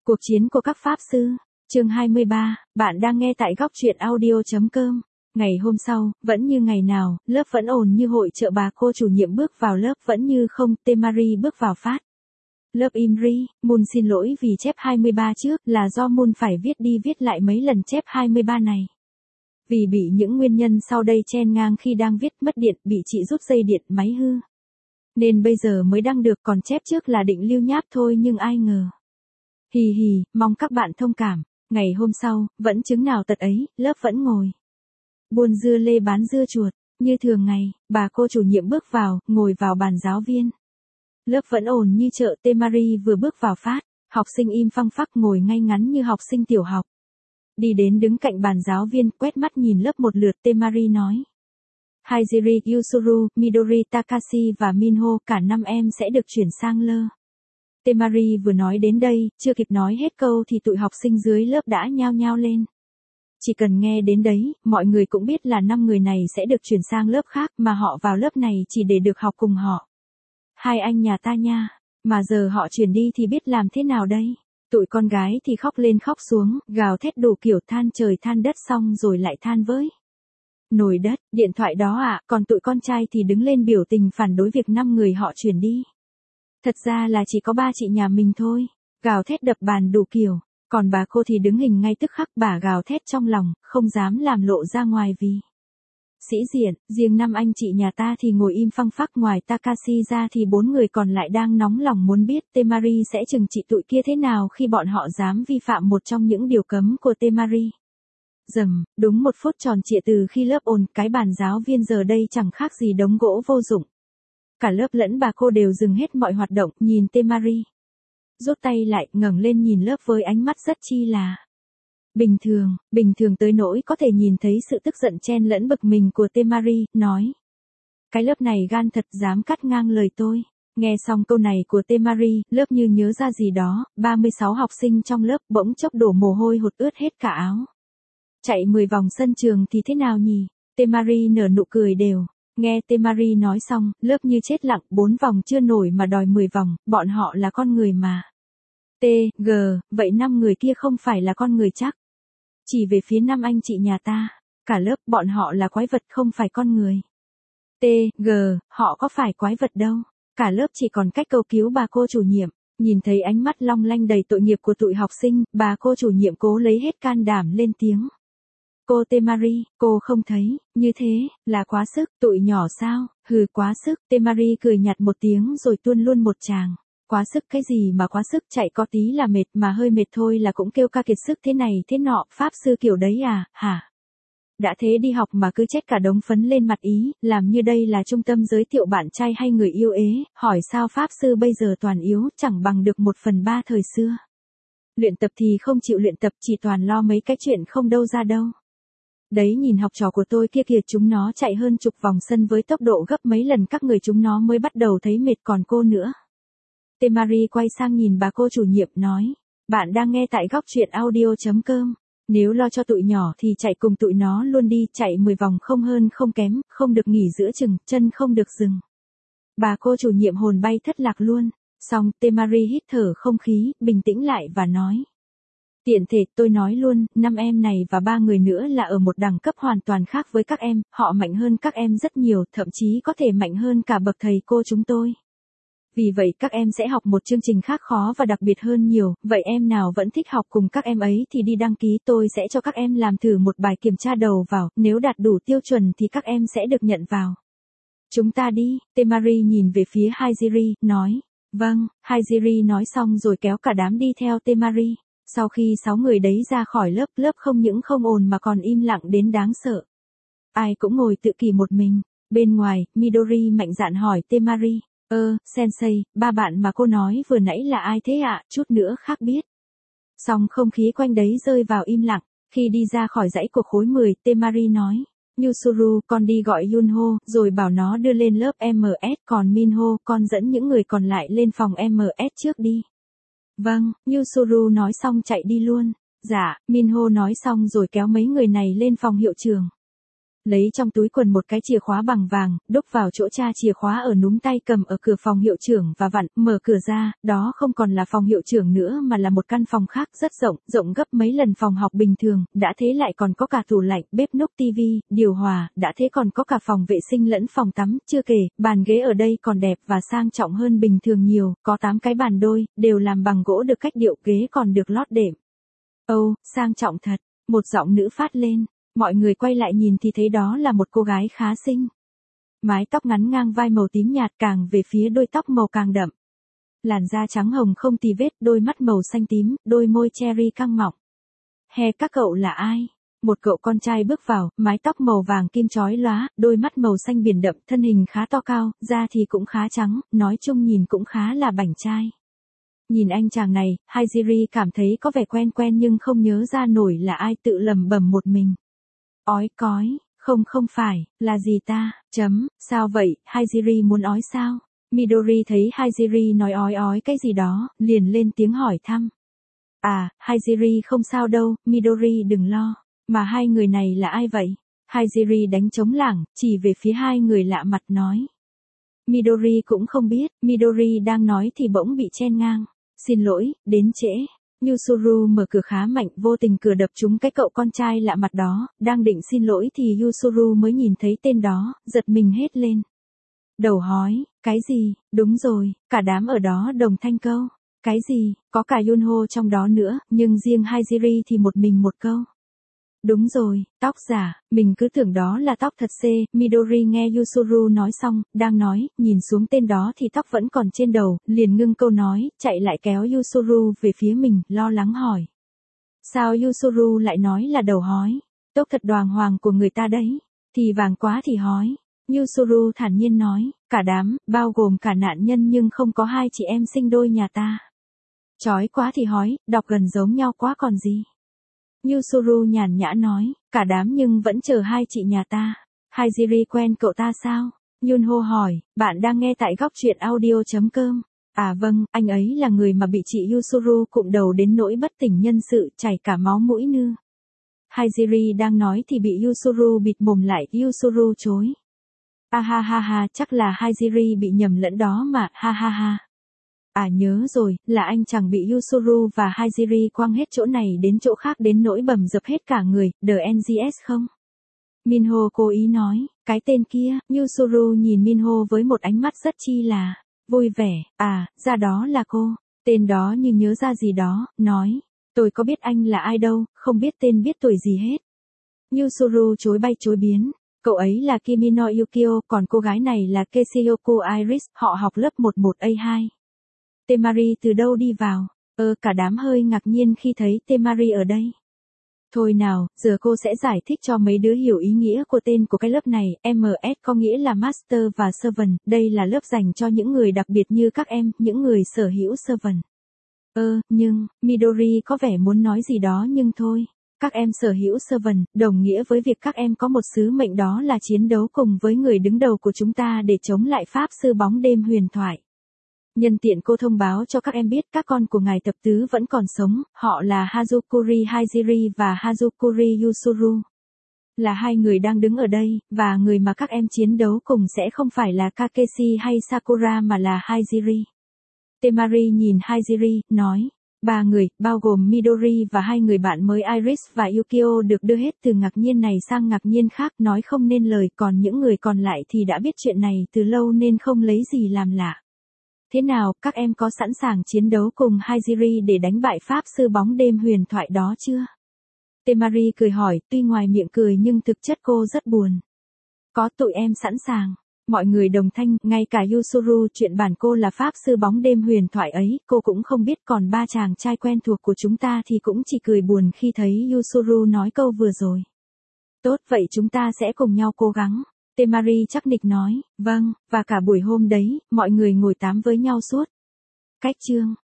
Cuộc chiến của các pháp sư. Chương 23, bạn đang nghe tại góc truyện audio.com. Ngày hôm sau, vẫn như ngày nào, lớp vẫn ồn như hội chợ, bà cô chủ nhiệm bước vào lớp vẫn như không, Temari bước vào phát. Lớp Imri, Moon xin lỗi vì chép 23 trước, là do Moon phải viết đi viết lại mấy lần chép 23 này. Vì bị những nguyên nhân sau đây chen ngang khi đang viết, mất điện, bị chị rút dây điện, máy hư. Nên bây giờ mới đăng được, còn chép trước là định lưu nháp thôi nhưng ai ngờ. Hì hì, mong các bạn thông cảm. Ngày hôm sau, vẫn chứng nào tật ấy, lớp vẫn ngồi buôn dưa lê bán dưa chuột. Như thường ngày, bà cô chủ nhiệm bước vào, ngồi vào bàn giáo viên. Lớp vẫn ồn như chợ, Temari vừa bước vào phát. Học sinh im phăng phắc ngồi ngay ngắn như học sinh tiểu học. Đi đến đứng cạnh bàn giáo viên, quét mắt nhìn lớp một lượt, Temari nói. Haijiri, Yusuru, Midori, Takashi và Minho, cả 5 em sẽ được chuyển sang lơ. Temari vừa nói đến đây, chưa kịp nói hết câu thì tụi học sinh dưới lớp đã nhao nhao lên. Chỉ cần nghe đến đấy, mọi người cũng biết là 5 người này sẽ được chuyển sang lớp khác, mà họ vào lớp này chỉ để được học cùng họ. Hai anh nhà ta nha, mà giờ họ chuyển đi thì biết làm thế nào đây? Tụi con gái thì khóc lên khóc xuống, gào thét đủ kiểu, than trời than đất, xong rồi lại than với nồi đất, điện thoại đó ạ, còn tụi con trai thì đứng lên biểu tình phản đối việc 5 người họ chuyển đi. Thật ra là chỉ có 3 chị nhà mình thôi, gào thét đập bàn đủ kiểu, còn bà cô thì đứng hình ngay tức khắc, bà gào thét trong lòng, không dám làm lộ ra ngoài vì sĩ diện. Riêng 5 anh chị nhà ta thì ngồi im phăng phắc, ngoài Takashi ra thì 4 người còn lại đang nóng lòng muốn biết Temari sẽ trừng trị tụi kia thế nào khi bọn họ dám vi phạm một trong những điều cấm của Temari. Dầm, đúng 1 phút tròn trịa từ khi lớp ồn, cái bàn giáo viên giờ đây chẳng khác gì đống gỗ vô dụng. Cả lớp lẫn bà cô đều dừng hết mọi hoạt động, nhìn Temari. Rút tay lại, ngẩng lên nhìn lớp với ánh mắt rất chi là bình thường tới nỗi có thể nhìn thấy sự tức giận chen lẫn bực mình của Temari, nói. Cái lớp này gan thật, dám cắt ngang lời tôi. Nghe xong câu này của Temari, lớp như nhớ ra gì đó, 36 học sinh trong lớp bỗng chốc đổ mồ hôi hột, ướt hết cả áo. Chạy 10 vòng sân trường thì thế nào nhỉ? Temari nở nụ cười đều. Nghe Temari nói xong, lớp như chết lặng, 4 vòng chưa nổi mà đòi 10 vòng, bọn họ là con người mà. T.G. Vậy 5 người kia không phải là con người chắc? Chỉ về phía 5 anh chị nhà ta. Cả lớp, bọn họ là quái vật không phải con người. T.G. Họ có phải quái vật đâu. Cả lớp chỉ còn cách cầu cứu bà cô chủ nhiệm. Nhìn thấy ánh mắt long lanh đầy tội nghiệp của tụi học sinh, bà cô chủ nhiệm cố lấy hết can đảm lên tiếng. Cô Temari, cô không thấy, như thế, là quá sức, tụi nhỏ sao, hừ quá sức. Temari cười nhạt một tiếng rồi tuôn luôn một tràng. Quá sức cái gì mà quá sức, chạy có tí là mệt, mà hơi mệt thôi là cũng kêu ca kiệt sức thế này thế nọ, pháp sư kiểu đấy à, hả? Đã thế đi học mà cứ chết cả đống phấn lên mặt ý, làm như đây là trung tâm giới thiệu bạn trai hay người yêu ế, hỏi sao pháp sư bây giờ toàn yếu, chẳng bằng được 1/3 thời xưa. Luyện tập thì không chịu luyện tập, chỉ toàn lo mấy cái chuyện không đâu ra đâu. Đấy nhìn học trò của tôi kia kìa, chúng nó chạy hơn chục vòng sân với tốc độ gấp mấy lần các người chúng nó mới bắt đầu thấy mệt, còn cô nữa. Temari quay sang nhìn bà cô chủ nhiệm nói, bạn đang nghe tại góc truyện audio.com. Nếu lo cho tụi nhỏ thì chạy cùng tụi nó luôn đi, chạy 10 vòng không hơn không kém, không được nghỉ giữa chừng, chân không được dừng. Bà cô chủ nhiệm hồn bay thất lạc luôn. Xong, Temari hít thở không khí, bình tĩnh lại và nói. Tiện thể tôi nói luôn, 5 em này và 3 người nữa là ở một đẳng cấp hoàn toàn khác với các em, họ mạnh hơn các em rất nhiều, thậm chí có thể mạnh hơn cả bậc thầy cô chúng tôi. Vì vậy các em sẽ học một chương trình khác khó và đặc biệt hơn nhiều, vậy em nào vẫn thích học cùng các em ấy thì đi đăng ký, tôi sẽ cho các em làm thử một bài kiểm tra đầu vào, nếu đạt đủ tiêu chuẩn thì các em sẽ được nhận vào. Chúng ta đi. Temari nhìn về phía Haijiri, nói. Vâng. Haijiri nói xong rồi kéo cả đám đi theo Temari. Sau khi 6 người đấy ra khỏi lớp, lớp không những không ồn mà còn im lặng đến đáng sợ. Ai cũng ngồi tự kỷ một mình. Bên ngoài, Midori mạnh dạn hỏi Temari. Sensei, 3 bạn mà cô nói vừa nãy là ai thế ạ? Chút nữa khác biết. Xong không khí quanh đấy rơi vào im lặng. Khi đi ra khỏi dãy của khối 10, Temari nói. Yusuru, con đi gọi Yunho, rồi bảo nó đưa lên lớp MS, còn Minho, con dẫn những người còn lại lên phòng MS trước đi. Vâng, Yusuru nói xong chạy đi luôn. Dạ, Minho nói xong rồi kéo mấy người này lên phòng hiệu trưởng. Lấy trong túi quần một cái chìa khóa bằng vàng, đúc vào chỗ cha chìa khóa ở núm tay cầm ở cửa phòng hiệu trưởng và vặn, mở cửa ra, đó không còn là phòng hiệu trưởng nữa mà là một căn phòng khác rất rộng, rộng gấp mấy lần phòng học bình thường, đã thế lại còn có cả tủ lạnh, bếp núc tivi, điều hòa, đã thế còn có cả phòng vệ sinh lẫn phòng tắm, chưa kể, bàn ghế ở đây còn đẹp và sang trọng hơn bình thường nhiều, có 8 cái bàn đôi, đều làm bằng gỗ được cách điệu, ghế còn được lót đệm. Âu, sang trọng thật, một giọng nữ phát lên. Mọi người quay lại nhìn thì thấy đó là một cô gái khá xinh. Mái tóc ngắn ngang vai màu tím nhạt, càng về phía đuôi tóc màu càng đậm. Làn da trắng hồng không tì vết, đôi mắt màu xanh tím, đôi môi cherry căng mọng. Hè, các cậu là ai? Một cậu con trai bước vào, mái tóc màu vàng kim chói lóa, đôi mắt màu xanh biển đậm, thân hình khá to cao, da thì cũng khá trắng, nói chung nhìn cũng khá là bảnh trai. Nhìn anh chàng này, Haijiri cảm thấy có vẻ quen quen nhưng không nhớ ra nổi là ai, tự lẩm bẩm một mình. Ói cói, không phải, là gì ta, sao vậy, Haijiri muốn ói sao? Midori thấy Haijiri nói ói ói cái gì đó, liền lên tiếng hỏi thăm. À, Haijiri không sao đâu, Midori đừng lo, mà hai người này là ai vậy? Haijiri đánh trống lảng, chỉ về phía hai người lạ mặt nói. Midori cũng không biết, Midori đang nói thì bỗng bị chen ngang. Xin lỗi, đến trễ. Yusuru mở cửa khá mạnh, vô tình cửa đập trúng cái cậu con trai lạ mặt đó, đang định xin lỗi thì Yusuru mới nhìn thấy tên đó, giật mình hết lên. Đầu hói, cái gì, đúng rồi, cả đám ở đó đồng thanh câu. Cái gì, có cả Yunho trong đó nữa, nhưng riêng Haijiri thì một mình một câu. Đúng rồi, tóc giả, mình cứ tưởng đó là tóc thật xê, Midori nghe Yusuru nói xong, đang nói, nhìn xuống tên đó thì tóc vẫn còn trên đầu, liền ngưng câu nói, chạy lại kéo Yusuru về phía mình, lo lắng hỏi. Sao Yusuru lại nói là đầu hói? Tóc thật đoàng hoàng của người ta đấy, thì vàng quá thì hói. Yusuru thản nhiên nói, cả đám, bao gồm cả nạn nhân nhưng không có hai chị em sinh đôi nhà ta. Chói quá thì hói, đọc gần giống nhau quá còn gì. Yusuru nhàn nhã nói, cả đám nhưng vẫn chờ hai chị nhà ta. Haijiri quen cậu ta sao? Yunho hỏi, bạn đang nghe tại góc truyện audio.com. À vâng, anh ấy là người mà bị chị Yusuru cụm đầu đến nỗi bất tỉnh nhân sự, chảy cả máu mũi nư. Haijiri đang nói thì bị Yusuru bịt mồm lại, Yusuru chối. À ha ha ha, chắc là Haijiri bị nhầm lẫn đó mà, ha ha ha. À nhớ rồi, là anh chẳng bị Yusuru và Haijiri quăng hết chỗ này đến chỗ khác đến nỗi bầm dập hết cả người, The NGS không? Minho cố ý nói, cái tên kia, Yusuru nhìn Minho với một ánh mắt rất chi là vui vẻ, à, ra đó là cô, tên đó như nhớ ra gì đó, nói, tôi có biết anh là ai đâu, không biết tên biết tuổi gì hết. Yusuru chối bay chối biến. Cậu ấy là Kimino Yukio, còn cô gái này là Keisyoku Iris, họ học lớp 11A2. Temari từ đâu đi vào? Cả đám hơi ngạc nhiên khi thấy Temari ở đây. Thôi nào, giờ cô sẽ giải thích cho mấy đứa hiểu ý nghĩa của tên của cái lớp này, MS có nghĩa là Master và Servant, đây là lớp dành cho những người đặc biệt như các em, những người sở hữu Servant. Nhưng, Midori có vẻ muốn nói gì đó nhưng thôi. Các em sở hữu Servant, đồng nghĩa với việc các em có một sứ mệnh đó là chiến đấu cùng với người đứng đầu của chúng ta để chống lại Pháp sư bóng đêm huyền thoại. Nhân tiện cô thông báo cho các em biết các con của ngài thập tứ vẫn còn sống, họ là Hazukuri Haijiri và Hazukuri Yusuru. Là hai người đang đứng ở đây, và người mà các em chiến đấu cùng sẽ không phải là Kakeshi hay Sakura mà là Haijiri. Temari nhìn Haijiri, nói, ba người, bao gồm Midori và hai người bạn mới Iris và Yukio được đưa hết từ ngạc nhiên này sang ngạc nhiên khác, nói không nên lời, còn những người còn lại thì đã biết chuyện này từ lâu nên không lấy gì làm lạ. Thế nào, các em có sẵn sàng chiến đấu cùng Haijiri để đánh bại Pháp sư bóng đêm huyền thoại đó chưa? Temari cười hỏi, tuy ngoài miệng cười nhưng thực chất cô rất buồn. Có, tụi em sẵn sàng. Mọi người đồng thanh, ngay cả Yusuru, chuyện bản cô là Pháp sư bóng đêm huyền thoại ấy, cô cũng không biết, còn ba chàng trai quen thuộc của chúng ta thì cũng chỉ cười buồn khi thấy Yusuru nói câu vừa rồi. Tốt, vậy chúng ta sẽ cùng nhau cố gắng. Temari chắc nịch nói, vâng, và cả buổi hôm đấy, mọi người ngồi tám với nhau suốt. Cách chương.